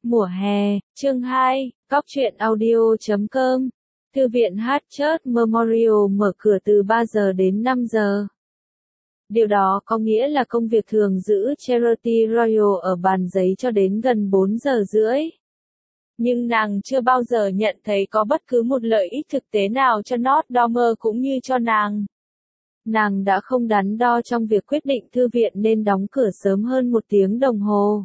Mùa hè, chương 2, Cóc truyện audio.com. Thư viện Hartchurch Memorial mở cửa từ 3 giờ đến 5 giờ. Điều đó có nghĩa là công việc thường giữ Charity Royal ở bàn giấy cho đến gần 4 giờ rưỡi. Nhưng nàng chưa bao giờ nhận thấy có bất cứ một lợi ích thực tế nào cho North Dormer cũng như cho nàng. Nàng đã không đắn đo trong việc quyết định thư viện nên đóng cửa sớm hơn 1 tiếng đồng hồ.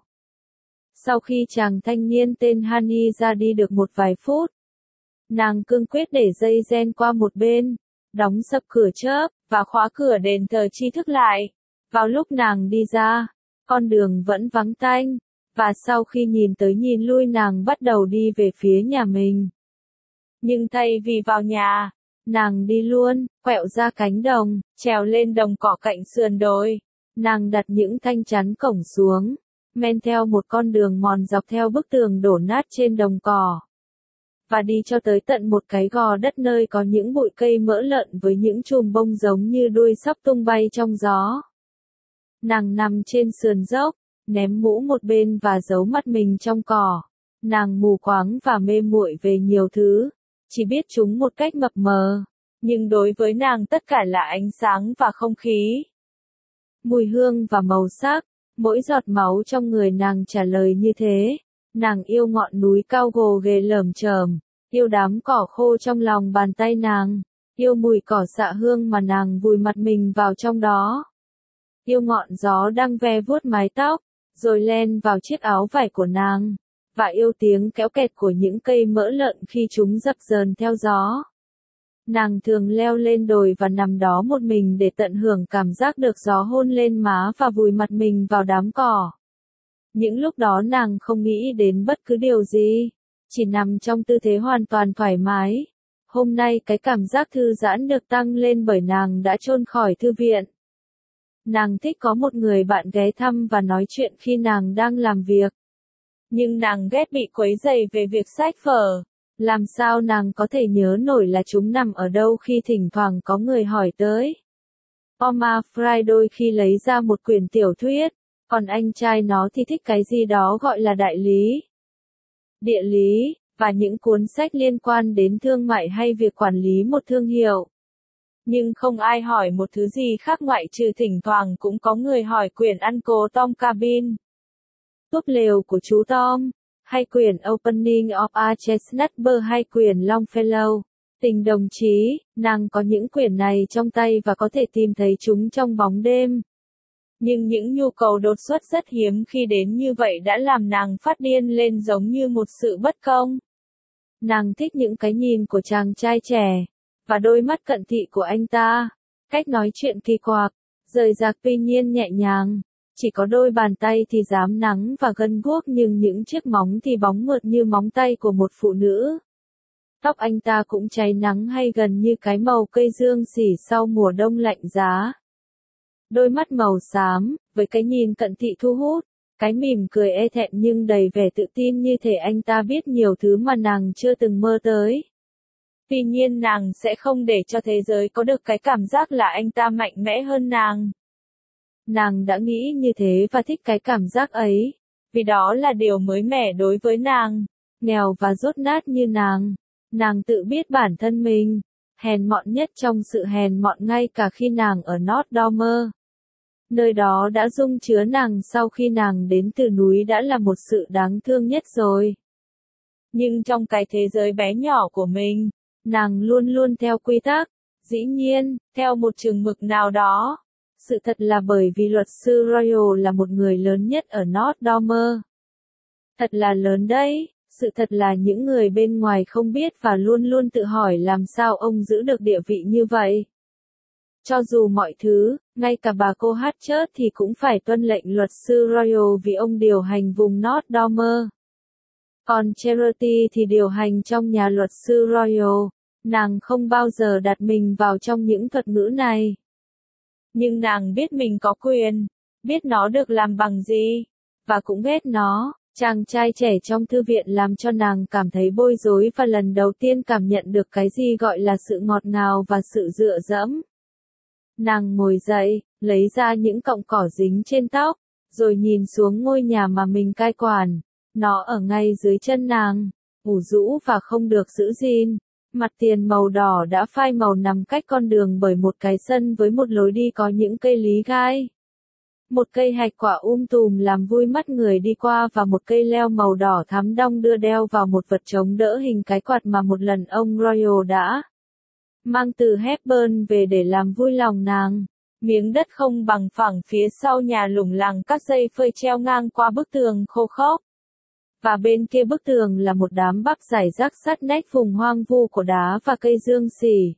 Sau khi chàng thanh niên tên Honey ra đi được một vài phút, nàng cương quyết để dây gen qua một bên, đóng sập cửa chớp, và khóa cửa đền thờ tri thức lại. Vào lúc nàng đi ra, con đường vẫn vắng tanh, và sau khi nhìn tới nhìn lui nàng bắt đầu đi về phía nhà mình. Nhưng thay vì vào nhà, nàng đi luôn, quẹo ra cánh đồng, trèo lên đồng cỏ cạnh sườn đồi. Nàng đặt những thanh chắn cổng xuống, men theo một con đường mòn dọc theo bức tường đổ nát trên đồng cỏ, và đi cho tới tận một cái gò đất nơi có những bụi cây mỡ lợn với những chùm bông giống như đuôi sóc tung bay trong gió. Nàng nằm trên sườn dốc, ném mũ một bên và giấu mặt mình trong cỏ. Nàng mù quáng và mê muội về nhiều thứ, chỉ biết chúng một cách mập mờ, nhưng đối với nàng tất cả là ánh sáng và không khí, mùi hương và màu sắc. Mỗi giọt máu trong người nàng trả lời như thế. Nàng yêu ngọn núi cao gồ ghề lởm chởm, yêu đám cỏ khô trong lòng bàn tay nàng, yêu mùi cỏ xạ hương mà nàng vùi mặt mình vào trong đó, yêu ngọn gió đang ve vuốt mái tóc, rồi len vào chiếc áo vải của nàng, và yêu tiếng kéo kẹt của những cây mỡ lợn khi chúng dập dờn theo gió. Nàng thường leo lên đồi và nằm đó một mình để tận hưởng cảm giác được gió hôn lên má và vùi mặt mình vào đám cỏ. Những lúc đó nàng không nghĩ đến bất cứ điều gì, chỉ nằm trong tư thế hoàn toàn thoải mái. Hôm nay cái cảm giác thư giãn được tăng lên bởi nàng đã chôn khỏi thư viện. Nàng thích có một người bạn ghé thăm và nói chuyện khi nàng đang làm việc. Nhưng nàng ghét bị quấy rầy về việc sách vở. Làm sao nàng có thể nhớ nổi là chúng nằm ở đâu khi thỉnh thoảng có người hỏi tới. Oma Fry đôi khi lấy ra một quyển tiểu thuyết, còn anh trai nó thì thích cái gì đó gọi là đại lý, địa lý, và những cuốn sách liên quan đến thương mại hay việc quản lý một thương hiệu. Nhưng không ai hỏi một thứ gì khác ngoại trừ thỉnh thoảng cũng có người hỏi quyển Uncle Tom Cabin, Túp lều của chú Tom, hay quyển Opening of a Chestnut Burr hay quyển Longfellow, Tình đồng chí. Nàng có những quyển này trong tay và có thể tìm thấy chúng trong bóng đêm. Nhưng những nhu cầu đột xuất rất hiếm khi đến như vậy đã làm nàng phát điên lên giống như một sự bất công. Nàng thích những cái nhìn của chàng trai trẻ, và đôi mắt cận thị của anh ta, cách nói chuyện kỳ quặc, rời rạc tuy nhiên nhẹ nhàng. Chỉ có đôi bàn tay thì rám nắng và gân guốc nhưng những chiếc móng thì bóng mượt như móng tay của một phụ nữ. Tóc anh ta cũng cháy nắng hay gần như cái màu cây dương xỉ sau mùa đông lạnh giá. Đôi mắt màu xám, với cái nhìn cận thị thu hút, cái mỉm cười e thẹn nhưng đầy vẻ tự tin như thể anh ta biết nhiều thứ mà nàng chưa từng mơ tới. Tuy nhiên nàng sẽ không để cho thế giới có được cái cảm giác là anh ta mạnh mẽ hơn nàng. Nàng đã nghĩ như thế và thích cái cảm giác ấy, vì đó là điều mới mẻ đối với nàng. Nghèo và dốt nát như nàng tự biết bản thân mình hèn mọn nhất trong sự hèn mọn ngay cả khi nàng ở North Dormer. Nơi đó đã dung chứa nàng sau khi nàng đến từ núi đã là một sự đáng thương nhất rồi. Nhưng trong cái thế giới bé nhỏ của mình, nàng luôn luôn theo quy tắc, dĩ nhiên, theo một chừng mực nào đó. Sự thật là bởi vì luật sư Royal là một người lớn nhất ở North Dormer. Thật là lớn đấy, sự thật là những người bên ngoài không biết và luôn luôn tự hỏi làm sao ông giữ được địa vị như vậy. Cho dù mọi thứ, ngay cả bà cô Hartchurch thì cũng phải tuân lệnh luật sư Royal vì ông điều hành vùng North Dormer. Còn Charity thì điều hành trong nhà luật sư Royal, nàng không bao giờ đặt mình vào trong những thuật ngữ này. Nhưng nàng biết mình có quyền, biết nó được làm bằng gì, và cũng ghét nó. Chàng trai trẻ trong thư viện làm cho nàng cảm thấy bối rối và lần đầu tiên cảm nhận được cái gì gọi là sự ngọt ngào và sự dựa dẫm. Nàng ngồi dậy, lấy ra những cọng cỏ dính trên tóc, rồi nhìn xuống ngôi nhà mà mình cai quản. Nó ở ngay dưới chân nàng, ủ rũ và không được giữ gìn. Mặt tiền màu đỏ đã phai màu nằm cách con đường bởi một cái sân với một lối đi có những cây lý gai. Một cây hạch quả tùm làm vui mắt người đi qua và một cây leo màu đỏ thắm đong đưa đeo vào một vật chống đỡ hình cái quạt mà một lần ông Royal đã mang từ Hepburn về để làm vui lòng nàng. Miếng đất không bằng phẳng phía sau nhà lủng lẳng các dây phơi treo ngang qua bức tường khô khốc. Và bên kia bức tường là một đám bắp rải rác sát nách vùng hoang vu của đá và cây dương xỉ.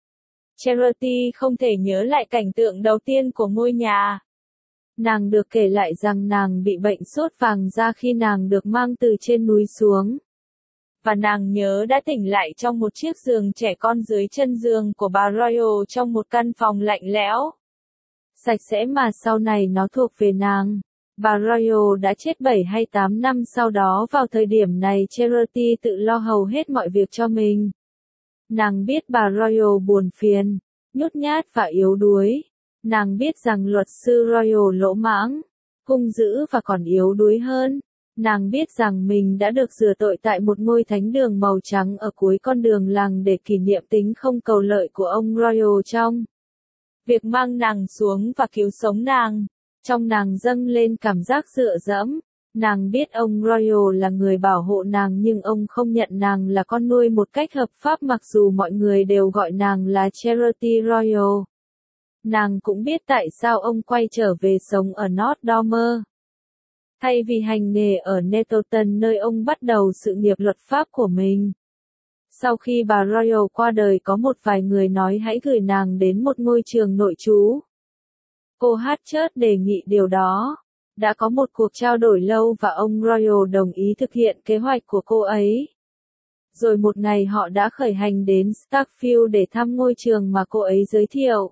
Charity không thể nhớ lại cảnh tượng đầu tiên của ngôi nhà. Nàng được kể lại rằng nàng bị bệnh sốt vàng da khi nàng được mang từ trên núi xuống. Và nàng nhớ đã tỉnh lại trong một chiếc giường trẻ con dưới chân giường của bà Royal trong một căn phòng lạnh lẽo. Sạch sẽ mà sau này nó thuộc về nàng. Bà Royal đã chết 7 hay 8 năm sau đó. Vào thời điểm này Charity tự lo hầu hết mọi việc cho mình. Nàng biết bà Royal buồn phiền, nhút nhát và yếu đuối. Nàng biết rằng luật sư Royal lỗ mãng, hung dữ và còn yếu đuối hơn. Nàng biết rằng mình đã được rửa tội tại một ngôi thánh đường màu trắng ở cuối con đường làng để kỷ niệm tính không cầu lợi của ông Royal trong việc mang nàng xuống và cứu sống nàng. Trong nàng dâng lên cảm giác dựa dẫm. Nàng biết ông Royal là người bảo hộ nàng nhưng ông không nhận nàng là con nuôi một cách hợp pháp mặc dù mọi người đều gọi nàng là Charity Royal. Nàng cũng biết tại sao ông quay trở về sống ở North Dormer. Thay vì hành nghề ở Nettleton nơi ông bắt đầu sự nghiệp luật pháp của mình. Sau khi bà Royal qua đời có một vài người nói hãy gửi nàng đến một ngôi trường nội trú. Cô Hatchett đề nghị điều đó. Đã có một cuộc trao đổi lâu và ông Royal đồng ý thực hiện kế hoạch của cô ấy. Rồi một ngày họ đã khởi hành đến Starkfield để thăm ngôi trường mà cô ấy giới thiệu.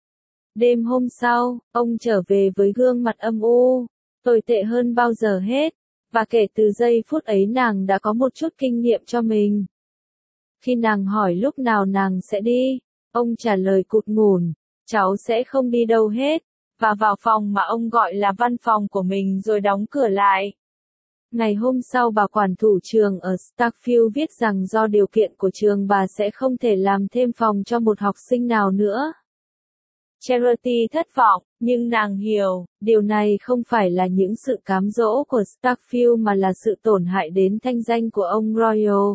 Đêm hôm sau, ông trở về với gương mặt âm u, tồi tệ hơn bao giờ hết, và kể từ giây phút ấy nàng đã có một chút kinh nghiệm cho mình. Khi nàng hỏi lúc nào nàng sẽ đi, ông trả lời cụt ngủn, cháu sẽ không đi đâu hết, và vào phòng mà ông gọi là văn phòng của mình rồi đóng cửa lại. Ngày hôm sau bà quản thủ trường ở Starkfield viết rằng do điều kiện của trường bà sẽ không thể làm thêm phòng cho một học sinh nào nữa. Charity thất vọng, nhưng nàng hiểu, điều này không phải là những sự cám dỗ của Starkfield mà là sự tổn hại đến thanh danh của ông Royal.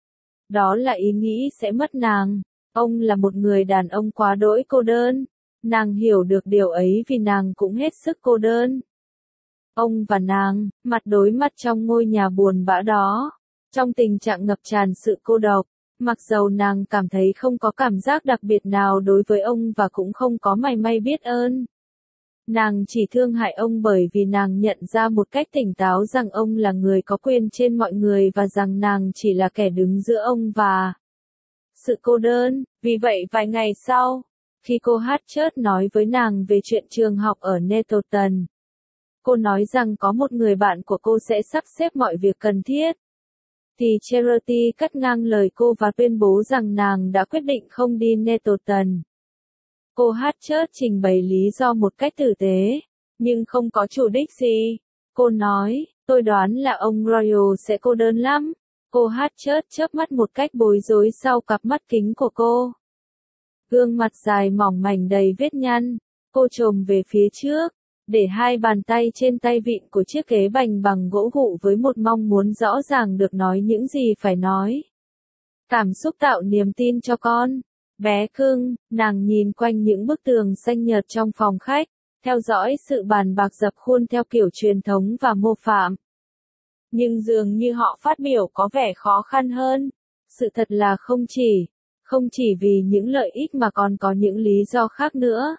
Đó là ý nghĩ sẽ mất nàng. Ông là một người đàn ông quá đỗi cô đơn. Nàng hiểu được điều ấy vì nàng cũng hết sức cô đơn. Ông và nàng, mặt đối mặt trong ngôi nhà buồn bã đó, trong tình trạng ngập tràn sự cô độc. Mặc dầu nàng cảm thấy không có cảm giác đặc biệt nào đối với ông và cũng không có mảy may biết ơn. Nàng chỉ thương hại ông bởi vì nàng nhận ra một cách tỉnh táo rằng ông là người có quyền trên mọi người và rằng nàng chỉ là kẻ đứng giữa ông và sự cô đơn. Vì vậy vài ngày sau, khi cô Hatchett nói với nàng về chuyện trường học ở Nettleton, cô nói rằng có một người bạn của cô sẽ sắp xếp mọi việc cần thiết. Thì Charity cắt ngang lời cô và tuyên bố rằng nàng đã quyết định không đi Nettleton. Cô Hatchett trình bày lý do một cách tử tế, nhưng không có chủ đích gì. Cô nói, tôi đoán là ông Royal sẽ cô đơn lắm. Cô Hatchett chớp mắt một cách bối rối sau cặp mắt kính của cô. Gương mặt dài mỏng mảnh đầy vết nhăn, cô chồm về phía trước, để hai bàn tay trên tay vịn của chiếc ghế bành bằng gỗ gụ với một mong muốn rõ ràng được nói những gì phải nói. Cảm xúc tạo niềm tin cho con. Bé cưng, nàng nhìn quanh những bức tường xanh nhợt trong phòng khách, theo dõi sự bàn bạc dập khuôn theo kiểu truyền thống và mô phạm. Nhưng dường như họ phát biểu có vẻ khó khăn hơn. Sự thật là không chỉ vì những lợi ích mà còn có những lý do khác nữa.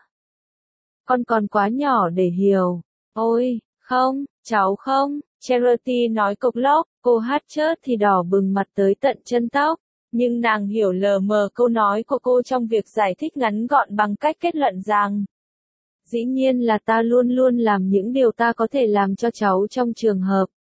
Con còn quá nhỏ để hiểu. Ôi, không, cháu không, Charity nói cộc lốc, cô Hatchett thì đỏ bừng mặt tới tận chân tóc. Nhưng nàng hiểu lờ mờ câu nói của cô trong việc giải thích ngắn gọn bằng cách kết luận rằng dĩ nhiên là ta luôn luôn làm những điều ta có thể làm cho cháu trong trường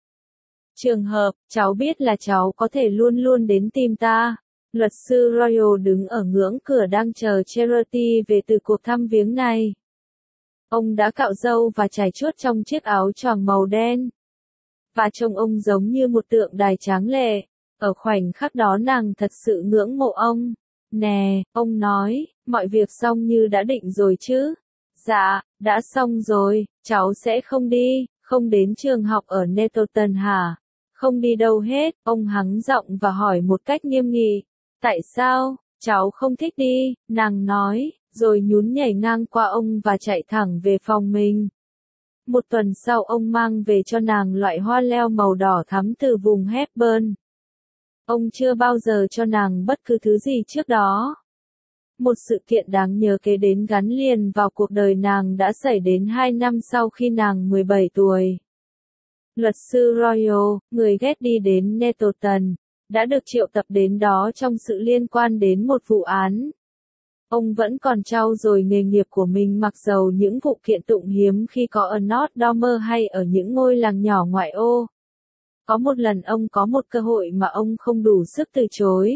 hợp, cháu biết là cháu có thể luôn luôn đến tìm ta. Luật sư Royal đứng ở ngưỡng cửa đang chờ Charity về từ cuộc thăm viếng này. Ông đã cạo râu và chải chuốt trong chiếc áo choàng màu đen. và trông ông giống như một tượng đài tráng lệ. Ở khoảnh khắc đó nàng thật sự ngưỡng mộ ông. Nè, ông nói, mọi việc xong như đã định rồi chứ? Dạ, đã xong rồi, cháu sẽ không đến trường học ở Nettleton hả? Không đi đâu hết, ông hắng giọng và hỏi một cách nghiêm nghị. Tại sao, cháu không thích đi, nàng nói, rồi nhún nhảy ngang qua ông và chạy thẳng về phòng mình. Một tuần sau ông mang về cho nàng loại hoa leo màu đỏ thắm từ vùng Hepburn. Ông chưa bao giờ cho nàng bất cứ thứ gì trước đó. Một sự kiện đáng nhớ kế đến gắn liền vào cuộc đời nàng đã xảy đến 2 năm sau khi nàng 17 tuổi. Luật sư Royal, người ghét đi đến Nettleton, đã được triệu tập đến đó trong sự liên quan đến một vụ án. Ông vẫn còn trau dồi nghề nghiệp của mình mặc dầu những vụ kiện tụng hiếm khi có ở North Dormer hay ở những ngôi làng nhỏ ngoại ô. Có một lần ông có một cơ hội mà ông không đủ sức từ chối.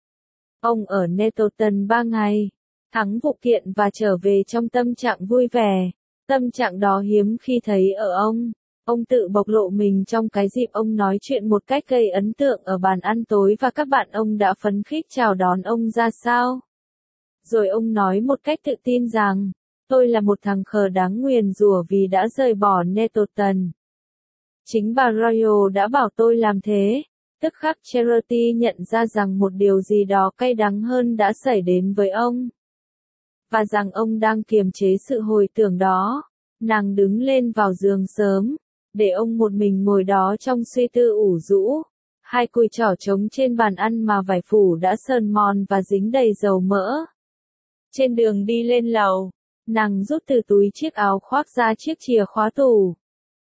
Ông ở Nettleton 3 ngày, thắng vụ kiện và trở về trong tâm trạng vui vẻ. Tâm trạng đó hiếm khi thấy ở ông. Ông tự bộc lộ mình trong cái dịp ông nói chuyện một cách gây ấn tượng ở bàn ăn tối và các bạn ông đã phấn khích chào đón ông ra sao. Rồi ông nói một cách tự tin rằng, tôi là một thằng khờ đáng nguyền rủa vì đã rời bỏ Nettleton. Chính bà Royal đã bảo tôi làm thế. Tức khắc Charity nhận ra rằng một điều gì đó cay đắng hơn đã xảy đến với ông. Và rằng ông đang kiềm chế sự hồi tưởng đó. Nàng đứng lên vào giường sớm, để ông một mình ngồi đó trong suy tư ủ rũ. Hai cùi chỏ trống trên bàn ăn mà vải phủ đã sờn mòn và dính đầy dầu mỡ. Trên đường đi lên lầu, nàng rút từ túi chiếc áo khoác ra chiếc chìa khóa tủ,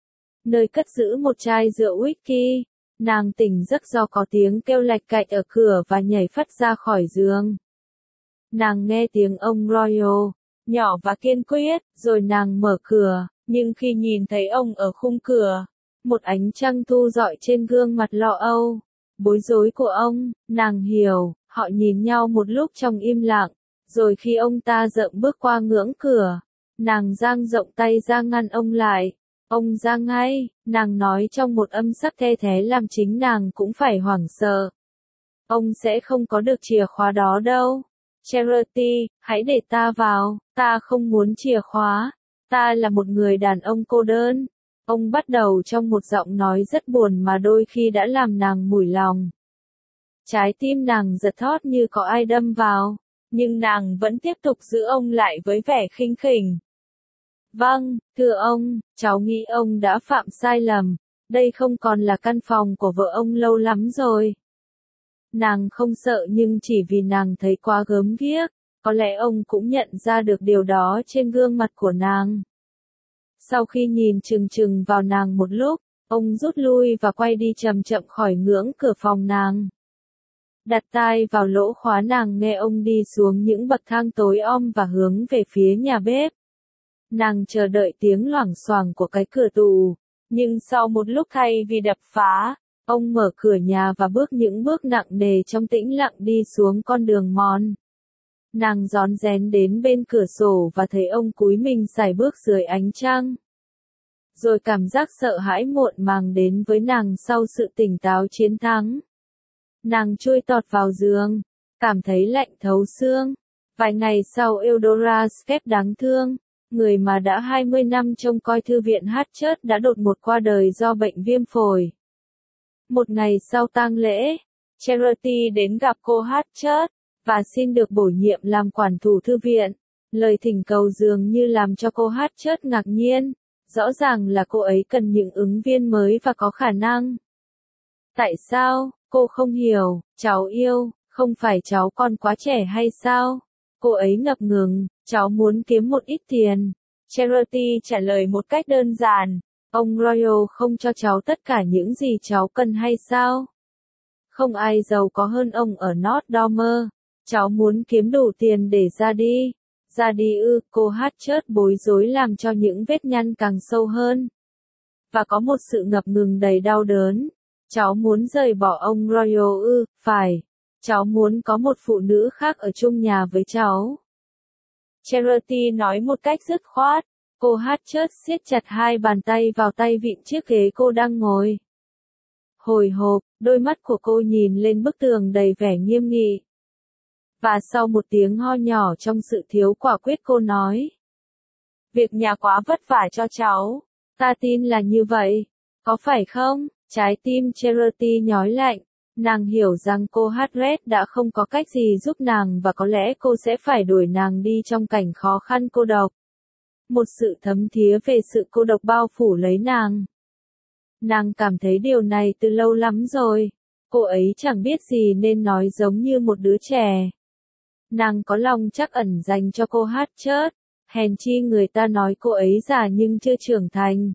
nơi cất giữ một chai rượu whisky. Nàng tỉnh giấc do có tiếng kêu lạch cạch ở cửa và nhảy phắt ra khỏi giường. Nàng nghe tiếng ông Royal, nhỏ và kiên quyết, rồi nàng mở cửa, nhưng khi nhìn thấy ông ở khung cửa, một ánh trăng thu rọi trên gương mặt lo âu, bối rối của ông, nàng hiểu, họ nhìn nhau một lúc trong im lặng, rồi khi ông ta dậm bước qua ngưỡng cửa, nàng dang rộng tay ra ngăn ông lại. Ông ra ngay, nàng nói trong một âm sắc the thé làm chính nàng cũng phải hoảng sợ. Ông sẽ không có được chìa khóa đó đâu. Charity, hãy để ta vào, ta không muốn chìa khóa. Ta là một người đàn ông cô đơn. Ông bắt đầu trong một giọng nói rất buồn mà đôi khi đã làm nàng mủi lòng. Trái tim nàng giật thót như có ai đâm vào, nhưng nàng vẫn tiếp tục giữ ông lại với vẻ khinh khỉnh. Vâng, thưa ông, cháu nghĩ ông đã phạm sai lầm, đây không còn là căn phòng của vợ ông lâu lắm rồi. Nàng không sợ nhưng chỉ vì nàng thấy quá gớm ghiếc, có lẽ ông cũng nhận ra được điều đó trên gương mặt của nàng. Sau khi nhìn chừng chừng vào nàng một lúc, ông rút lui và quay đi chậm chậm khỏi ngưỡng cửa phòng nàng. Đặt tai vào lỗ khóa nàng nghe ông đi xuống những bậc thang tối om và hướng về phía nhà bếp. Nàng chờ đợi tiếng loảng xoảng của cái cửa tủ, nhưng sau một lúc thay vì đập phá, ông mở cửa nhà và bước những bước nặng nề trong tĩnh lặng đi xuống con đường mòn. Nàng rón rén đến bên cửa sổ và thấy ông cúi mình sải bước dưới ánh trăng. Rồi cảm giác sợ hãi muộn màng đến với nàng sau sự tỉnh táo chiến thắng. Nàng chui tọt vào giường, cảm thấy lạnh thấu xương. Vài ngày sau Eudora Skep đáng thương, người mà đã 20 năm trông coi thư viện Harchurch đã đột ngột qua đời do bệnh viêm phổi. Một ngày sau tang lễ, Charity đến gặp cô Harchurch và xin được bổ nhiệm làm quản thủ thư viện. Lời thỉnh cầu dường như làm cho cô Harchurch ngạc nhiên, rõ ràng là cô ấy cần những ứng viên mới và có khả năng. Tại sao, cô không hiểu, cháu yêu, không phải cháu còn quá trẻ hay sao? Cô ấy ngập ngừng, cháu muốn kiếm một ít tiền. Charity trả lời một cách đơn giản, ông Royal không cho cháu tất cả những gì cháu cần hay sao? Không ai giàu có hơn ông ở North Dormer. Cháu muốn kiếm đủ tiền để ra đi. Ra đi ư, cô Harchurch bối rối làm cho những vết nhăn càng sâu hơn. Và có một sự ngập ngừng đầy đau đớn. Cháu muốn rời bỏ ông Royal ư, phải. Cháu muốn có một phụ nữ khác ở chung nhà với cháu. Charity nói một cách dứt khoát. Cô Harchurch siết chặt hai bàn tay vào tay vịn chiếc ghế cô đang ngồi. Hồi hộp, đôi mắt của cô nhìn lên bức tường đầy vẻ nghiêm nghị. Và sau một tiếng ho nhỏ trong sự thiếu quả quyết cô nói. Việc nhà quá vất vả cho cháu. Ta tin là như vậy. Có phải không? Trái tim Charity nhói lạnh. Nàng hiểu rằng cô Harriet đã không có cách gì giúp nàng và có lẽ cô sẽ phải đuổi nàng đi trong cảnh khó khăn cô độc. Một sự thấm thía về sự cô độc bao phủ lấy nàng. Nàng cảm thấy điều này từ lâu lắm rồi. Cô ấy chẳng biết gì nên nói giống như một đứa trẻ. Nàng có lòng trắc ẩn dành cho cô Harriet. Hèn chi người ta nói cô ấy già nhưng chưa trưởng thành.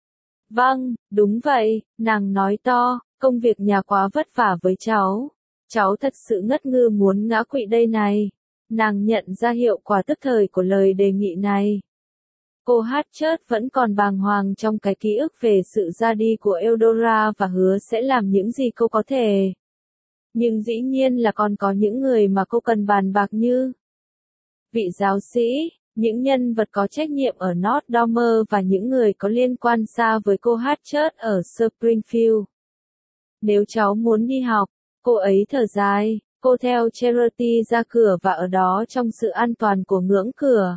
Vâng, đúng vậy, nàng nói to, công việc nhà quá vất vả với cháu. Cháu thật sự ngất ngư muốn ngã quỵ đây này. Nàng nhận ra hiệu quả tức thời của lời đề nghị này. Cô Harriet vẫn còn bàng hoàng trong cái ký ức về sự ra đi của Eudora và hứa sẽ làm những gì cô có thể. Nhưng dĩ nhiên là còn có những người mà cô cần bàn bạc như vị giáo sĩ, những nhân vật có trách nhiệm ở North Dormer và những người có liên quan xa với cô Harriet ở Springfield. Nếu cháu muốn đi học, cô ấy thở dài, cô theo Charity ra cửa và ở đó trong sự an toàn của ngưỡng cửa.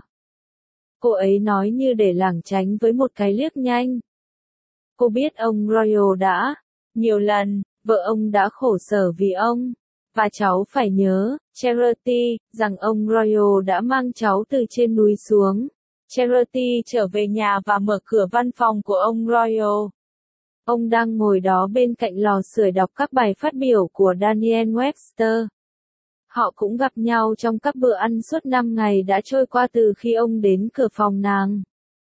Cô ấy nói như để lảng tránh với một cái liếc nhanh. Cô biết ông Royal đã, nhiều lần, vợ ông đã khổ sở vì ông. Và cháu phải nhớ, Charity, rằng ông Royal đã mang cháu từ trên núi xuống. Charity trở về nhà và mở cửa văn phòng của ông Royal. Ông đang ngồi đó bên cạnh lò sưởi đọc các bài phát biểu của Daniel Webster. Họ cũng gặp nhau trong các bữa ăn suốt 5 ngày đã trôi qua từ khi ông đến cửa phòng nàng.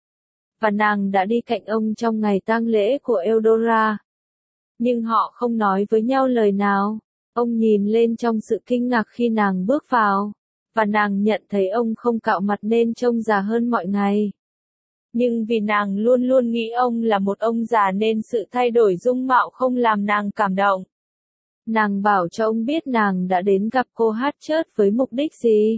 Và nàng đã đi cạnh ông trong ngày tang lễ của Eudora. Nhưng họ không nói với nhau lời nào. Ông nhìn lên trong sự kinh ngạc khi nàng bước vào. Và nàng nhận thấy ông không cạo mặt nên trông già hơn mọi ngày. Nhưng vì nàng luôn luôn nghĩ ông là một ông già nên sự thay đổi dung mạo không làm nàng cảm động. Nàng bảo cho ông biết nàng đã đến gặp cô Harriet với mục đích gì.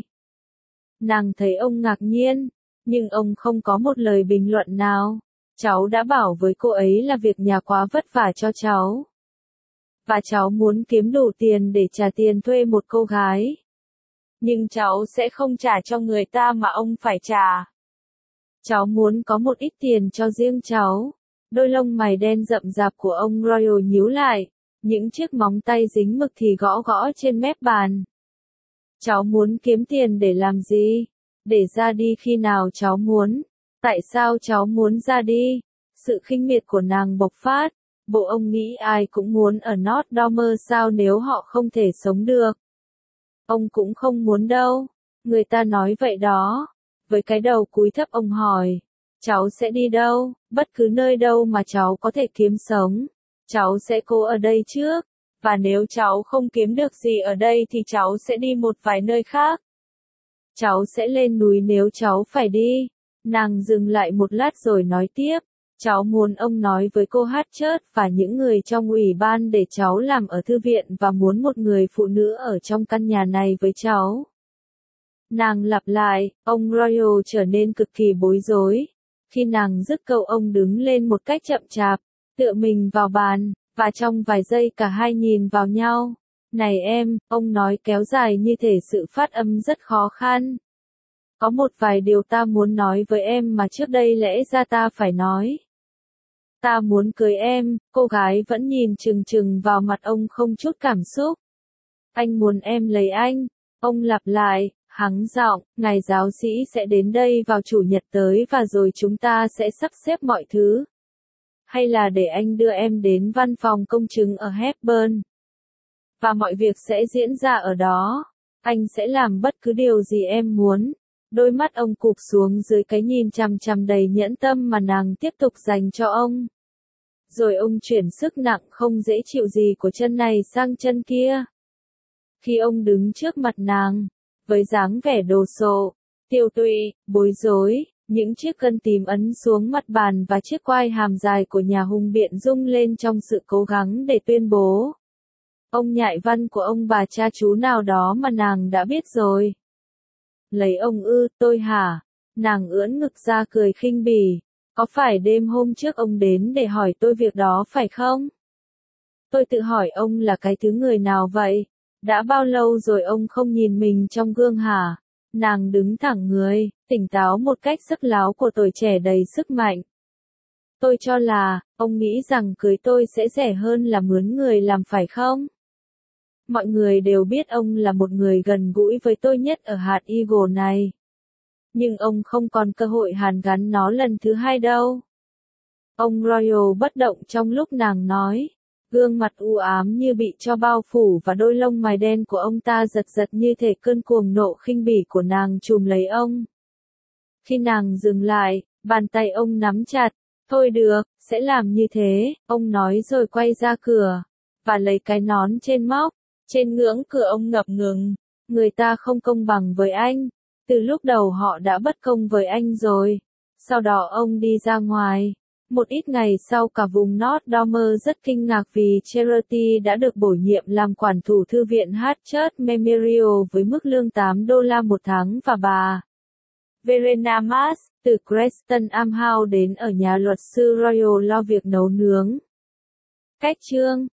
Nàng thấy ông ngạc nhiên, nhưng ông không có một lời bình luận nào. Cháu đã bảo với cô ấy là việc nhà quá vất vả cho cháu. Và cháu muốn kiếm đủ tiền để trả tiền thuê một cô gái. Nhưng cháu sẽ không trả cho người ta mà ông phải trả. Cháu muốn có một ít tiền cho riêng cháu. Đôi lông mày đen rậm rạp của ông Royal nhíu lại. Những chiếc móng tay dính mực thì gõ gõ trên mép bàn. Cháu muốn kiếm tiền để làm gì? Để ra đi khi nào cháu muốn. Tại sao cháu muốn ra đi? Sự khinh miệt của nàng bộc phát. Bộ ông nghĩ ai cũng muốn ở North Dormer sao nếu họ không thể sống được? Ông cũng không muốn đâu. Người ta nói vậy đó. Với cái đầu cúi thấp ông hỏi. Cháu sẽ đi đâu? Bất cứ nơi đâu mà cháu có thể kiếm sống. Cháu sẽ cố ở đây trước. Và nếu cháu không kiếm được gì ở đây thì cháu sẽ đi một vài nơi khác. Cháu sẽ lên núi nếu cháu phải đi. Nàng dừng lại một lát rồi nói tiếp. Cháu muốn ông nói với cô Harriet và những người trong ủy ban để cháu làm ở thư viện và muốn một người phụ nữ ở trong căn nhà này với cháu. Nàng lặp lại, ông Royal trở nên cực kỳ bối rối. Khi nàng dứt câu ông đứng lên một cách chậm chạp, tựa mình vào bàn, và trong vài giây cả hai nhìn vào nhau. Này em, ông nói kéo dài như thể sự phát âm rất khó khăn. Có một vài điều ta muốn nói với em mà trước đây lẽ ra ta phải nói. Ta muốn cưới em, cô gái vẫn nhìn chừng chừng vào mặt ông không chút cảm xúc. Anh muốn em lấy anh, ông lặp lại, hắng giọng, ngài giáo sĩ sẽ đến đây vào chủ nhật tới và rồi chúng ta sẽ sắp xếp mọi thứ. Hay là để anh đưa em đến văn phòng công chứng ở Hepburn. Và mọi việc sẽ diễn ra ở đó. Anh sẽ làm bất cứ điều gì em muốn. Đôi mắt ông cụp xuống dưới cái nhìn chằm chằm đầy nhẫn tâm mà nàng tiếp tục dành cho ông. Rồi ông chuyển sức nặng không dễ chịu gì của chân này sang chân kia. Khi ông đứng trước mặt nàng, với dáng vẻ đồ sộ, tiêu tụy, bối rối, những chiếc gân tím ấn xuống mặt bàn và chiếc quai hàm dài của nhà hùng biện rung lên trong sự cố gắng để tuyên bố. Ông nhại văn của ông bà cha chú nào đó mà nàng đã biết rồi. Lấy ông ư, tôi hả? Nàng ưỡn ngực ra cười khinh bỉ. Có phải đêm hôm trước ông đến để hỏi tôi việc đó phải không? Tôi tự hỏi ông là cái thứ người nào vậy? Đã bao lâu rồi ông không nhìn mình trong gương hả? Nàng đứng thẳng người, tỉnh táo một cách sắc láo của tuổi trẻ đầy sức mạnh. Tôi cho là, ông nghĩ rằng cưới tôi sẽ rẻ hơn là mướn người làm phải không? Mọi người đều biết ông là một người gần gũi với tôi nhất ở hạt Eagle này. Nhưng ông không còn cơ hội hàn gắn nó lần thứ hai đâu. Ông Royal bất động trong lúc nàng nói. Gương mặt u ám như bị cho bao phủ và đôi lông mày đen của ông ta giật giật như thể cơn cuồng nộ khinh bỉ của nàng trùm lấy ông. Khi nàng dừng lại, bàn tay ông nắm chặt. Thôi được, sẽ làm như thế, ông nói rồi quay ra cửa. Và lấy cái nón trên móc. Trên ngưỡng cửa ông ngập ngừng. Người ta không công bằng với anh. Từ lúc đầu họ đã bất công với anh rồi. Sau đó ông đi ra ngoài. Một ít ngày sau cả vùng North Dormer rất kinh ngạc vì Charity đã được bổ nhiệm làm quản thủ thư viện Harchurch Memorial với mức lương $8 một tháng và bà Verena Mars, từ Creston Amhouse đến ở nhà luật sư Royal lo việc nấu nướng. Cách chương